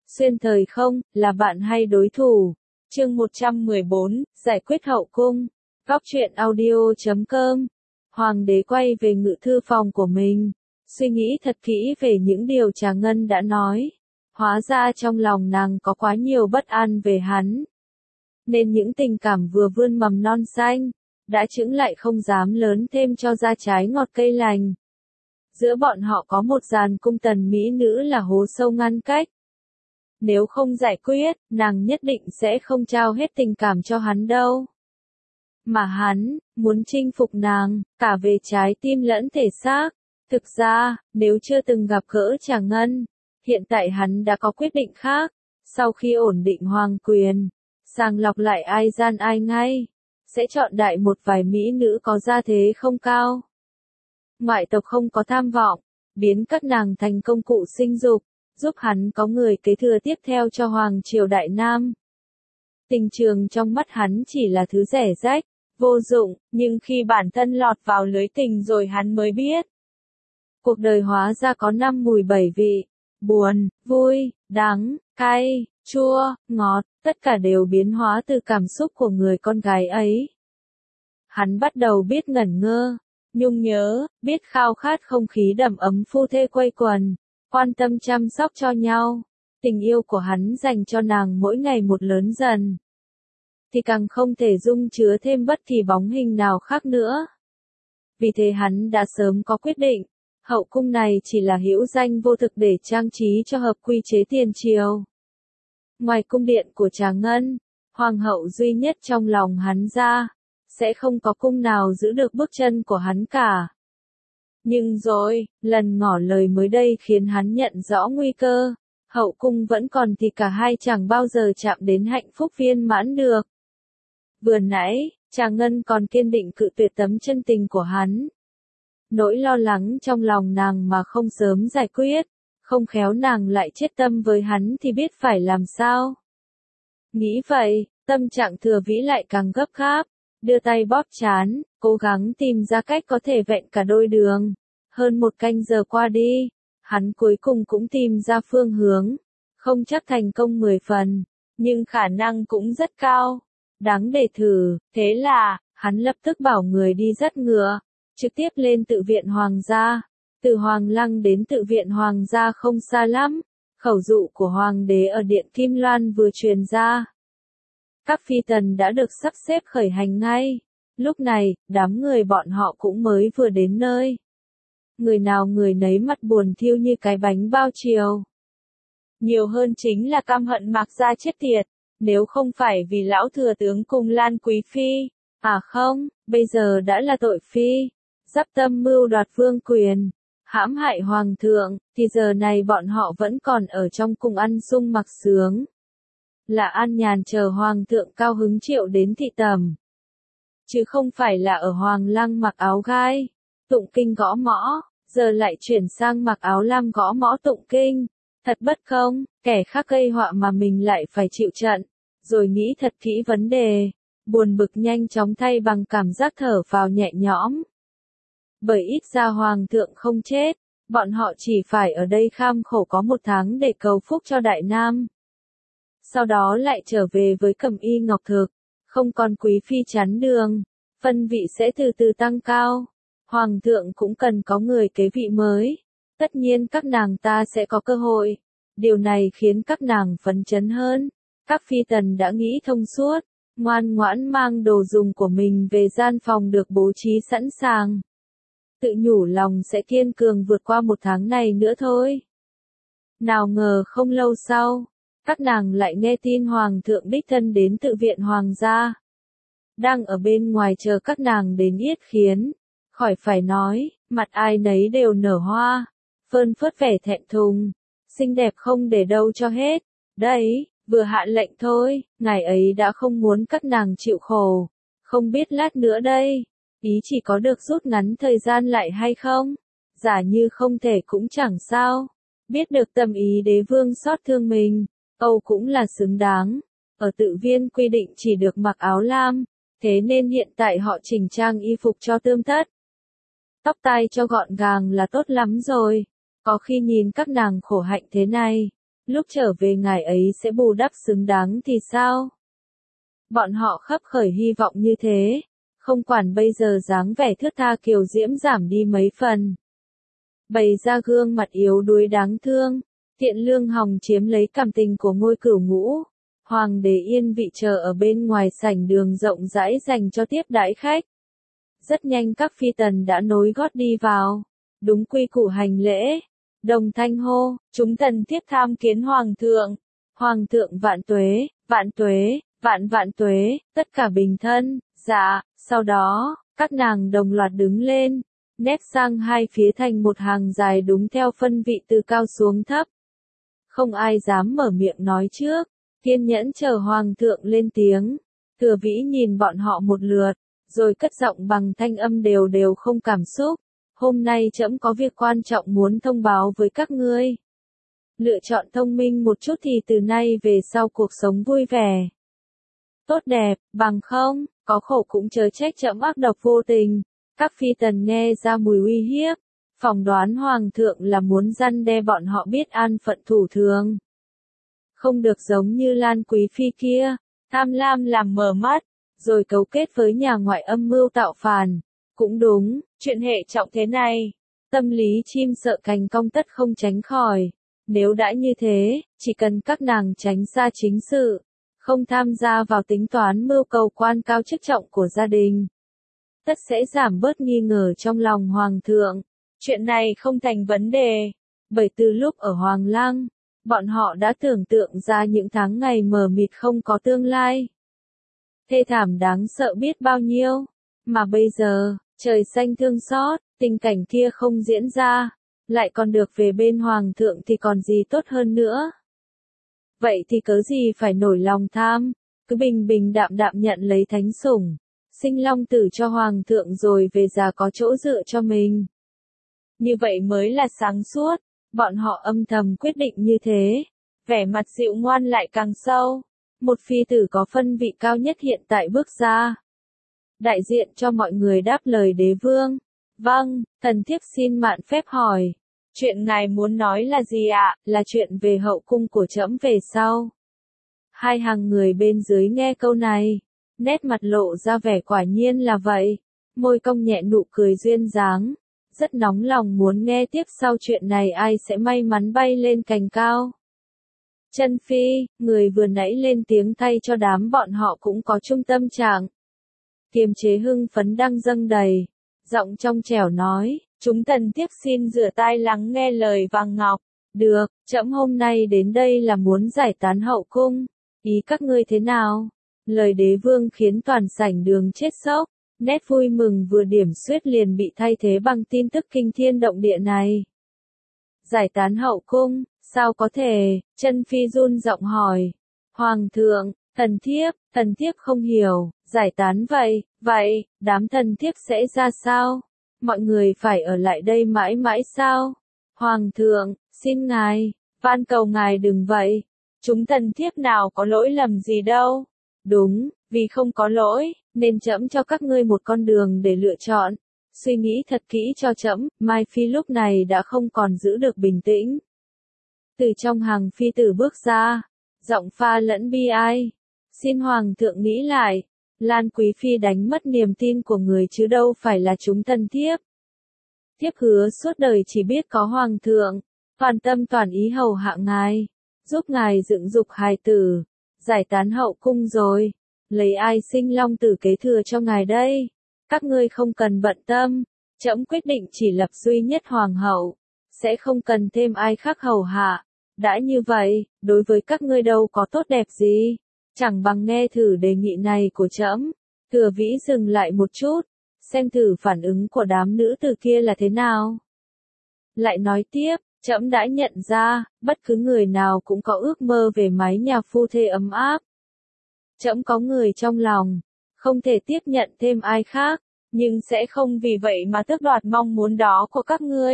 Xuyên thời không, là bạn hay đối thủ. Chương 114, giải quyết hậu cung. Góc truyện audio.com. Hoàng đế quay về ngự thư phòng của mình, suy nghĩ thật kỹ về những điều Trà Ngân đã nói. Hóa ra trong lòng nàng có quá nhiều bất an về hắn, nên những tình cảm vừa vươn mầm non xanh, đã chững lại không dám lớn thêm cho ra trái ngọt cây lành. Giữa bọn họ có một dàn cung tần mỹ nữ là hố sâu ngăn cách. Nếu không giải quyết, nàng nhất định sẽ không trao hết tình cảm cho hắn đâu. Mà hắn, muốn chinh phục nàng, cả về trái tim lẫn thể xác. Thực ra, nếu chưa từng gặp gỡ Trà Ngân, hiện tại hắn đã có quyết định khác. Sau khi ổn định hoàng quyền, sàng lọc lại ai gian ai ngay, sẽ chọn đại một vài mỹ nữ có gia thế không cao, ngoại tộc không có tham vọng, biến các nàng thành công cụ sinh dục, giúp hắn có người kế thừa tiếp theo cho Hoàng triều Đại Nam. Tình trường trong mắt hắn chỉ là thứ rẻ rách, vô dụng, nhưng khi bản thân lọt vào lưới tình rồi hắn mới biết. Cuộc đời hóa ra có 5 mùi 7 vị, buồn, vui, đắng, cay, chua, ngọt, tất cả đều biến hóa từ cảm xúc của người con gái ấy. Hắn bắt đầu biết ngẩn ngơ, nhung nhớ, biết khao khát không khí đầm ấm phu thê quây quần, quan tâm chăm sóc cho nhau. Tình yêu của hắn dành cho nàng mỗi ngày một lớn dần, thì càng không thể dung chứa thêm bất kỳ bóng hình nào khác nữa. Vì thế hắn đã sớm có quyết định, hậu cung này chỉ là hữu danh vô thực để trang trí cho hợp quy chế tiền triều. Ngoài cung điện của Trà Ngân, hoàng hậu duy nhất trong lòng hắn ra, sẽ không có cung nào giữ được bước chân của hắn cả. Nhưng rồi, lần ngỏ lời mới đây khiến hắn nhận rõ nguy cơ, hậu cung vẫn còn thì cả hai chẳng bao giờ chạm đến hạnh phúc viên mãn được. Vừa nãy, Trà Ngân còn kiên định cự tuyệt tấm chân tình của hắn. Nỗi lo lắng trong lòng nàng mà không sớm giải quyết, không khéo nàng lại chết tâm với hắn thì biết phải làm sao. Nghĩ vậy, tâm trạng Thừa Vĩ lại càng gấp gáp, đưa tay bóp trán, cố gắng tìm ra cách có thể vẹn cả đôi đường. Hơn 1 canh giờ qua đi, hắn cuối cùng cũng tìm ra phương hướng, không chắc thành công 10 phần, nhưng khả năng cũng rất cao. Đáng để thử, thế là, hắn lập tức bảo người đi dắt ngựa, trực tiếp lên tự viện hoàng gia. Từ Hoàng Lăng đến tự viện hoàng gia không xa lắm, khẩu dụ của hoàng đế ở điện Kim Loan vừa truyền ra. Các phi tần đã được sắp xếp khởi hành ngay. Lúc này, đám người bọn họ cũng mới vừa đến nơi. Người nào người nấy mặt buồn thiêu như cái bánh bao chiều. Nhiều hơn chính là căm hận Mạc Gia chết tiệt, nếu không phải vì lão thừa tướng cùng Lan Quý Phi, à không, bây giờ đã là tội phi, dắp tâm mưu đoạt vương quyền, hãm hại hoàng thượng, thì giờ này bọn họ vẫn còn ở trong cung ăn sung mặc sướng. Là an nhàn chờ hoàng thượng cao hứng triệu đến thị tẩm. Chứ không phải là ở Hoàng Lăng mặc áo gai, tụng kinh gõ mõ, giờ lại chuyển sang mặc áo lam gõ mõ tụng kinh. Thật bất công, kẻ khác gây họa mà mình lại phải chịu trận. Rồi nghĩ thật kỹ vấn đề, buồn bực nhanh chóng thay bằng cảm giác thở phào nhẹ nhõm. Bởi ít ra hoàng thượng không chết, bọn họ chỉ phải ở đây kham khổ có 1 tháng để cầu phúc cho Đại Nam. Sau đó lại trở về với Cẩm Y Ngọc Thực, không còn quý phi chắn đường, phân vị sẽ từ từ tăng cao. Hoàng thượng cũng cần có người kế vị mới, tất nhiên các nàng ta sẽ có cơ hội. Điều này khiến các nàng phấn chấn hơn. Các phi tần đã nghĩ thông suốt, ngoan ngoãn mang đồ dùng của mình về gian phòng được bố trí sẵn sàng. Tự nhủ lòng sẽ kiên cường vượt qua 1 tháng này nữa thôi. Nào ngờ không lâu sau, các nàng lại nghe tin hoàng thượng đích thân đến tự viện hoàng gia. Đang ở bên ngoài chờ các nàng đến yết khiến, khỏi phải nói, mặt ai nấy đều nở hoa, phơn phớt vẻ thẹn thùng, xinh đẹp không để đâu cho hết. Đấy, vừa hạ lệnh thôi, ngài ấy đã không muốn các nàng chịu khổ, không biết lát nữa đây, ý chỉ có được rút ngắn thời gian lại hay không? Giả như không thể cũng chẳng sao, biết được tâm ý đế vương xót thương mình, Âu cũng là xứng đáng. Ở tự viên quy định chỉ được mặc áo lam, thế nên hiện tại họ chỉnh trang y phục cho tươm tất. Tóc tai cho gọn gàng là tốt lắm rồi, có khi nhìn các nàng khổ hạnh thế này, lúc trở về ngài ấy sẽ bù đắp xứng đáng thì sao? Bọn họ khấp khởi hy vọng như thế, không quản bây giờ dáng vẻ thướt tha kiều diễm giảm đi mấy phần. Bày ra gương mặt yếu đuối đáng thương, Thiện Lương hòng chiếm lấy cảm tình của Ngôi Cửu Ngũ. Hoàng đế yên vị chờ ở bên ngoài sảnh đường rộng rãi dành cho tiếp đãi khách. Rất nhanh các phi tần đã nối gót đi vào, đúng quy củ hành lễ. Đồng thanh hô, chúng tần thiếp tham kiến hoàng thượng. Hoàng thượng vạn tuế, vạn tuế, vạn vạn tuế, tất cả bình thân. Dạ, sau đó, các nàng đồng loạt đứng lên, nép sang hai phía thành một hàng dài đúng theo phân vị từ cao xuống thấp. Không ai dám mở miệng nói trước, kiên nhẫn chờ hoàng thượng lên tiếng. Thừa Vĩ nhìn bọn họ một lượt, rồi cất giọng bằng thanh âm đều đều không cảm xúc. Hôm nay trẫm có việc quan trọng muốn thông báo với các ngươi. Lựa chọn thông minh một chút thì từ nay về sau cuộc sống vui vẻ, tốt đẹp, bằng không, có khổ cũng chớ trách trẫm ác độc vô tình. Các phi tần nghe ra mùi uy hiếp, phỏng đoán hoàng thượng là muốn răn đe bọn họ biết an phận thủ thường. Không được giống như Lan Quý Phi kia, tham lam làm mờ mắt, rồi cấu kết với nhà ngoại âm mưu tạo phản. Cũng đúng, chuyện hệ trọng thế này, tâm lý chim sợ cành cong tất không tránh khỏi. Nếu đã như thế, chỉ cần các nàng tránh xa chính sự, không tham gia vào tính toán mưu cầu quan cao chức trọng của gia đình, tất sẽ giảm bớt nghi ngờ trong lòng hoàng thượng. Chuyện này không thành vấn đề, bởi từ lúc ở Hoàng Lăng, bọn họ đã tưởng tượng ra những tháng ngày mờ mịt không có tương lai. Thê thảm đáng sợ biết bao nhiêu, mà bây giờ, trời xanh thương xót, tình cảnh kia không diễn ra, lại còn được về bên hoàng thượng thì còn gì tốt hơn nữa. Vậy thì cớ gì phải nổi lòng tham, cứ bình bình đạm đạm nhận lấy thánh sủng, sinh long tử cho hoàng thượng rồi về già có chỗ dựa cho mình. Như vậy mới là sáng suốt, bọn họ âm thầm quyết định như thế, vẻ mặt dịu ngoan lại càng sâu. Một phi tử có phân vị cao nhất hiện tại bước ra, đại diện cho mọi người đáp lời đế vương. Vâng, thần thiếp xin mạn phép hỏi. Chuyện ngài muốn nói là gì ạ? Là chuyện về hậu cung của trẫm về sau. Hai hàng người bên dưới nghe câu này, nét mặt lộ ra vẻ quả nhiên là vậy. Môi cong nhẹ nụ cười duyên dáng, rất nóng lòng muốn nghe tiếp sau chuyện này ai sẽ may mắn bay lên cành cao. Chân Phi, người vừa nãy lên tiếng thay cho đám bọn họ cũng có chung tâm trạng. Kiềm chế hưng phấn đang dâng đầy, giọng trong trẻo nói, chúng tần thiếp xin rửa tai lắng nghe lời vàng ngọc. Được, trẫm hôm nay đến đây là muốn giải tán hậu cung, ý các ngươi thế nào? Lời đế vương khiến toàn sảnh đường chết sốc, nét vui mừng vừa điểm xuyết liền bị thay thế bằng tin tức kinh thiên động địa này. Giải tán hậu cung, sao có thể? Chân Phi run giọng hỏi. Hoàng thượng, thần thiếp không hiểu, giải tán vậy, đám thần thiếp sẽ ra sao? Mọi người phải ở lại đây mãi mãi sao? Hoàng thượng, xin ngài, van cầu ngài đừng vậy. Chúng thần thiếp nào có lỗi lầm gì đâu. Đúng, vì không có lỗi, nên trẫm cho các ngươi một con đường để lựa chọn. Suy nghĩ thật kỹ cho trẫm. Mai Phi lúc này đã không còn giữ được bình tĩnh. Từ trong hàng phi tử bước ra, giọng pha lẫn bi ai. Xin hoàng thượng nghĩ lại, Lan Quý Phi đánh mất niềm tin của người chứ đâu phải là chúng thần thiếp. Thiếp hứa suốt đời chỉ biết có hoàng thượng, toàn tâm toàn ý hầu hạ ngài, giúp ngài dựng dục hài tử, giải tán hậu cung rồi, lấy ai sinh long tử kế thừa cho ngài đây? Các ngươi không cần bận tâm, trẫm quyết định chỉ lập duy nhất hoàng hậu, sẽ không cần thêm ai khác hầu hạ. Đã như vậy, đối với các ngươi đâu có tốt đẹp gì, chẳng bằng nghe thử đề nghị này của trẫm. Thừa Vĩ dừng lại một chút, xem thử phản ứng của đám nữ tử kia là thế nào. Lại nói tiếp, trẫm đã nhận ra, bất cứ người nào cũng có ước mơ về mái nhà phu thê ấm áp. Trẫm có người trong lòng, không thể tiếp nhận thêm ai khác, nhưng sẽ không vì vậy mà tước đoạt mong muốn đó của các ngươi.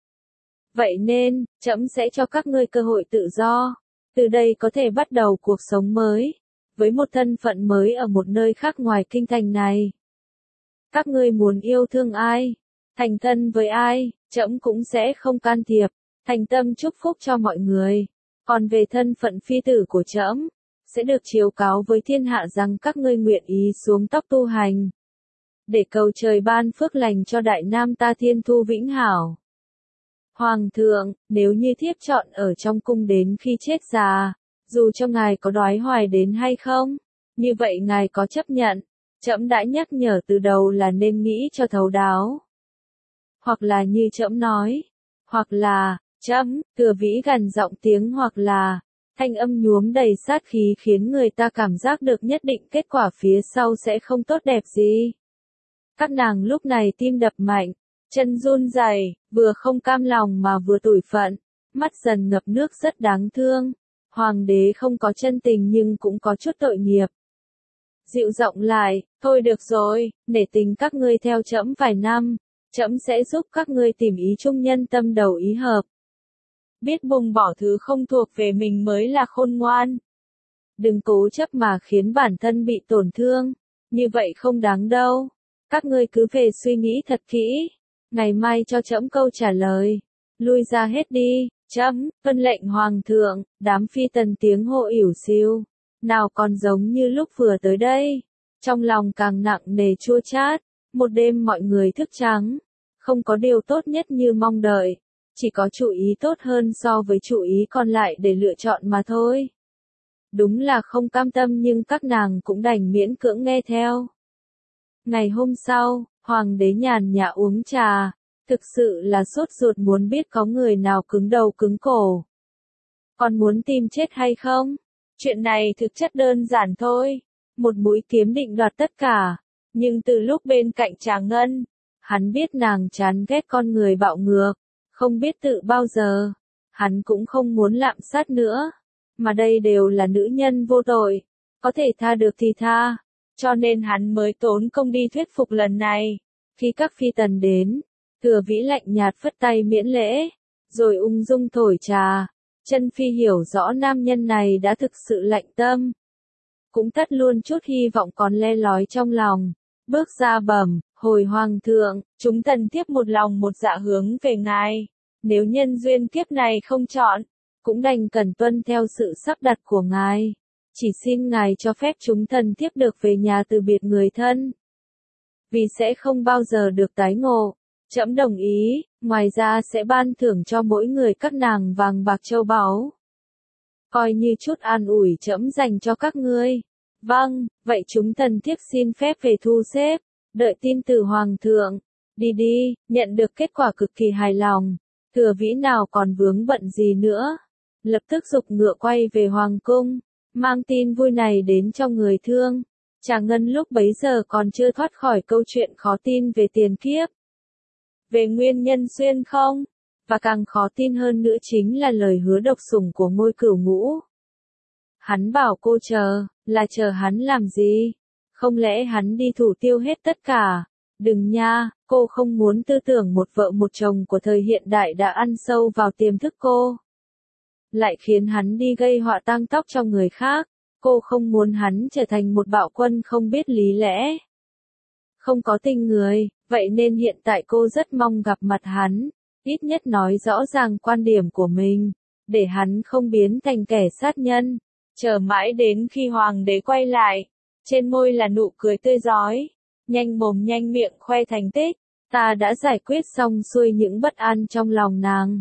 Vậy nên, trẫm sẽ cho các ngươi cơ hội tự do, từ đây có thể bắt đầu cuộc sống mới, với một thân phận mới ở một nơi khác ngoài kinh thành này. Các ngươi muốn yêu thương ai, thành thân với ai, trẫm cũng sẽ không can thiệp, thành tâm chúc phúc cho mọi người. Còn về thân phận phi tử của trẫm, sẽ được chiếu cáo với thiên hạ rằng các ngươi nguyện ý xuống tóc tu hành, để cầu trời ban phước lành cho đại nam ta thiên thu vĩnh hảo. Hoàng thượng, nếu như thiếp chọn ở trong cung đến khi chết già, dù cho ngài có đoái hoài đến hay không, như vậy ngài có chấp nhận? Trẫm đã nhắc nhở từ đầu là nên nghĩ cho thấu đáo. Hoặc là như trẫm nói, hoặc là, trẫm, Thừa Vĩ gằn giọng tiếng hoặc là, thanh âm nhuốm đầy sát khí khiến người ta cảm giác được nhất định kết quả phía sau sẽ không tốt đẹp gì. Các nàng lúc này tim đập mạnh, chân run rẩy, vừa không cam lòng mà vừa tủi phận, mắt dần ngập nước rất đáng thương. Hoàng đế không có chân tình nhưng cũng có chút tội nghiệp. Dịu giọng lại, thôi được rồi, nể tình các ngươi theo trẫm vài năm, trẫm sẽ giúp các ngươi tìm ý chung nhân tâm đầu ý hợp. Biết buông bỏ thứ không thuộc về mình mới là khôn ngoan. Đừng cố chấp mà khiến bản thân bị tổn thương, như vậy không đáng đâu. Các ngươi cứ về suy nghĩ thật kỹ, ngày mai cho trẫm câu trả lời. Lui ra hết đi, trẫm, vân lệnh hoàng thượng. Đám phi tần tiếng hô ỉu xìu, nào còn giống như lúc vừa tới đây. Trong lòng càng nặng nề chua chát, một đêm mọi người thức trắng, không có điều tốt nhất như mong đợi, chỉ có chủ ý tốt hơn so với chủ ý còn lại để lựa chọn mà thôi. Đúng là không cam tâm nhưng các nàng cũng đành miễn cưỡng nghe theo. Ngày hôm sau, hoàng đế nhàn nhã uống trà, thực sự là sốt ruột muốn biết có người nào cứng đầu cứng cổ. Còn muốn tìm chết hay không? Chuyện này thực chất đơn giản thôi, một mũi kiếm định đoạt tất cả, nhưng từ lúc bên cạnh Trà Ngân, hắn biết nàng chán ghét con người bạo ngược, không biết tự bao giờ, hắn cũng không muốn lạm sát nữa, mà đây đều là nữ nhân vô tội, có thể tha được thì tha, cho nên hắn mới tốn công đi thuyết phục lần này. Khi các phi tần đến, Thừa Vĩ lạnh nhạt phất tay miễn lễ, rồi ung dung thổi trà. Chân Phi hiểu rõ nam nhân này đã thực sự lạnh tâm, cũng tất luôn chút hy vọng còn le lói trong lòng, bước ra bẩm, hồi hoàng thượng, chúng thần thiếp một lòng một dạ hướng về ngài, nếu nhân duyên kiếp này không chọn, cũng đành cần tuân theo sự sắp đặt của ngài, chỉ xin ngài cho phép chúng thần thiếp được về nhà từ biệt người thân, vì sẽ không bao giờ được tái ngộ. Trẫm đồng ý, ngoài ra sẽ ban thưởng cho mỗi người các nàng vàng bạc châu báu. Coi như chút an ủi trẫm dành cho các ngươi. Vâng, vậy chúng thần thiếp xin phép về thu xếp, đợi tin từ hoàng thượng. Đi đi, nhận được kết quả cực kỳ hài lòng. Thừa Vĩ nào còn vướng bận gì nữa. Lập tức giục ngựa quay về hoàng cung, mang tin vui này đến cho người thương. Trà Ngân lúc bấy giờ còn chưa thoát khỏi câu chuyện khó tin về tiền kiếp. Về nguyên nhân xuyên không, và càng khó tin hơn nữa chính là lời hứa độc sủng của Ngôi Cửu Ngũ. Hắn bảo cô chờ, là chờ hắn làm gì? Không lẽ hắn đi thủ tiêu hết tất cả? Đừng nha, cô không muốn tư tưởng một vợ một chồng của thời hiện đại đã ăn sâu vào tiềm thức cô. Lại khiến hắn đi gây họa tang tóc cho người khác, cô không muốn hắn trở thành một bạo quân không biết lý lẽ. Không có tình người, vậy nên hiện tại cô rất mong gặp mặt hắn, ít nhất nói rõ ràng quan điểm của mình, để hắn không biến thành kẻ sát nhân. Chờ mãi đến khi hoàng đế quay lại, trên môi là nụ cười tươi rói, nhanh mồm nhanh miệng khoe thành tích, ta đã giải quyết xong xuôi những bất an trong lòng nàng.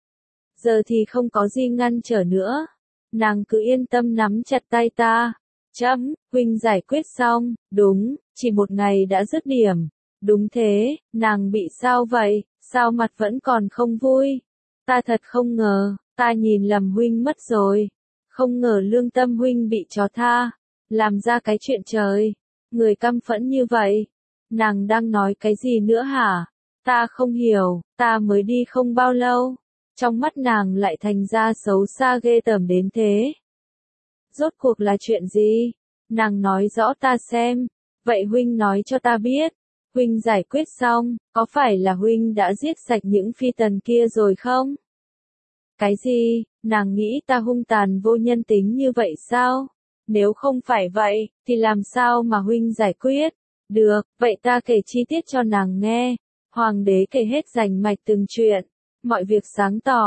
Giờ thì không có gì ngăn trở nữa, nàng cứ yên tâm nắm chặt tay ta. Trẫm, huynh giải quyết xong, đúng, chỉ một ngày đã dứt điểm. Đúng thế, nàng bị sao vậy, sao mặt vẫn còn không vui? Ta thật không ngờ, ta nhìn lầm huynh mất rồi. Không ngờ lương tâm huynh bị chó tha, làm ra cái chuyện trời. Người căm phẫn như vậy. Nàng đang nói cái gì nữa hả? Ta không hiểu, ta mới đi không bao lâu. Trong mắt nàng lại thành ra xấu xa ghê tởm đến thế. Rốt cuộc là chuyện gì? Nàng nói rõ ta xem. Vậy huynh nói cho ta biết. Huynh giải quyết xong, có phải là huynh đã giết sạch những phi tần kia rồi không? Cái gì? Nàng nghĩ ta hung tàn vô nhân tính như vậy sao? Nếu không phải vậy, thì làm sao mà huynh giải quyết? Được, vậy ta kể chi tiết cho nàng nghe. Hoàng đế kể hết rành mạch từng chuyện. Mọi việc sáng tỏ,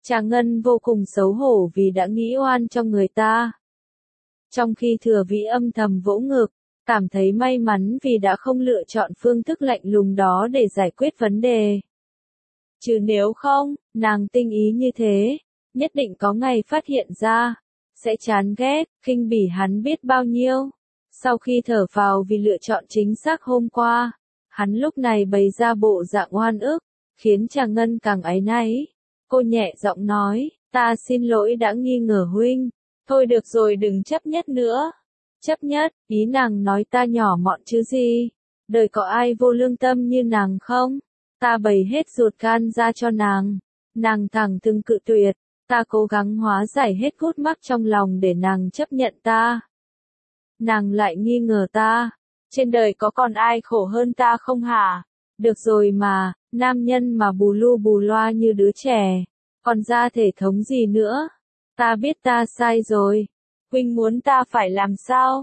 Trà Ngân vô cùng xấu hổ vì đã nghĩ oan cho người ta. Trong khi Thừa Vĩ âm thầm vỗ ngực, cảm thấy may mắn vì đã không lựa chọn phương thức lạnh lùng đó để giải quyết vấn đề. Chứ nếu không, nàng tinh ý như thế, nhất định có ngày phát hiện ra, sẽ chán ghét, khinh bỉ hắn biết bao nhiêu. Sau khi thở phào vì lựa chọn chính xác hôm qua, hắn lúc này bày ra bộ dạng oan ức, khiến Trà Ngân càng áy náy. Cô nhẹ giọng nói, ta xin lỗi đã nghi ngờ huynh. Thôi được rồi, đừng chấp nhất nữa. Chấp nhất, ý nàng nói ta nhỏ mọn chứ gì. Đời có ai vô lương tâm như nàng không? Ta bày hết ruột gan ra cho nàng. Nàng thẳng thừng cự tuyệt. Ta cố gắng hóa giải hết gút mắc trong lòng để nàng chấp nhận ta. Nàng lại nghi ngờ ta. Trên đời có còn ai khổ hơn ta không hả? Được rồi mà, nam nhân mà bù lu bù loa như đứa trẻ. Còn ra thể thống gì nữa? Ta biết ta sai rồi. Huynh muốn ta phải làm sao?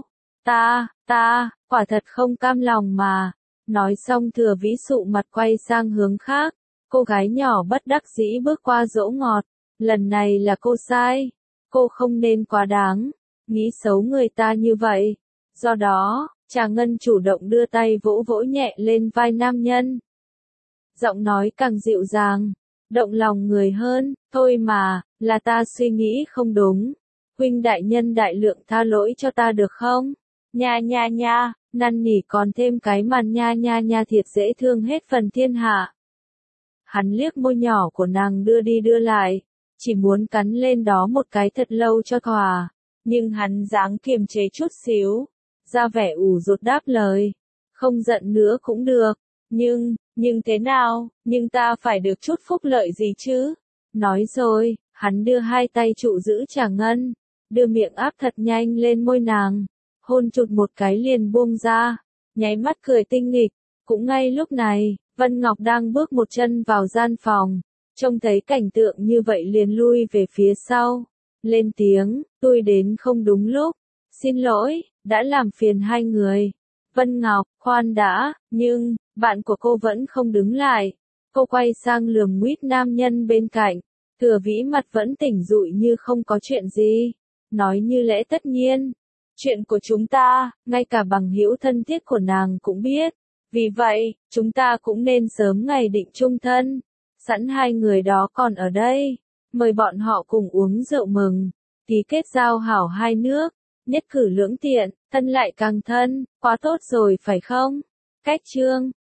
Ta, quả thật không cam lòng mà. Nói xong Thừa Vĩ sụ mặt quay sang hướng khác. Cô gái nhỏ bất đắc dĩ bước qua dỗ ngọt. Lần này là cô sai. Cô không nên quá đáng. Nghĩ xấu người ta như vậy. Do đó, Trà Ngân chủ động đưa tay vỗ vỗ nhẹ lên vai nam nhân. Giọng nói càng dịu dàng, động lòng người hơn. Thôi mà, là ta suy nghĩ không đúng. Huynh đại nhân đại lượng tha lỗi cho ta được không? Nha nha nha, năn nỉ còn thêm cái màn nha nha nha thiệt dễ thương hết phần thiên hạ. Hắn liếc môi nhỏ của nàng đưa đi đưa lại, chỉ muốn cắn lên đó một cái thật lâu cho thỏa. Nhưng hắn dáng kiềm chế chút xíu, ra vẻ ủ rột đáp lời. Không giận nữa cũng được, nhưng thế nào, nhưng ta phải được chút phúc lợi gì chứ? Nói rồi, hắn đưa hai tay trụ giữ Trà Ngân, đưa miệng áp thật nhanh lên môi nàng, hôn chụt một cái liền buông ra, nháy mắt cười tinh nghịch. Cũng ngay lúc này, Vân Ngọc đang bước một chân vào gian phòng, trông thấy cảnh tượng như vậy liền lui về phía sau, lên tiếng, tôi đến không đúng lúc, xin lỗi, đã làm phiền hai người. Vân Ngọc, khoan đã, nhưng, bạn của cô vẫn không đứng lại. Cô quay sang lườm nguýt nam nhân bên cạnh, Thừa Vĩ mặt vẫn tỉnh rụi như không có chuyện gì, nói như lẽ tất nhiên. Chuyện của chúng ta, ngay cả bằng hữu thân thiết của nàng cũng biết. Vì vậy, chúng ta cũng nên sớm ngày định chung thân. Sẵn hai người đó còn ở đây, mời bọn họ cùng uống rượu mừng, ký kết giao hảo hai nước, nhất cử lưỡng tiện, thân lại càng thân, quá tốt rồi phải không? Cách chương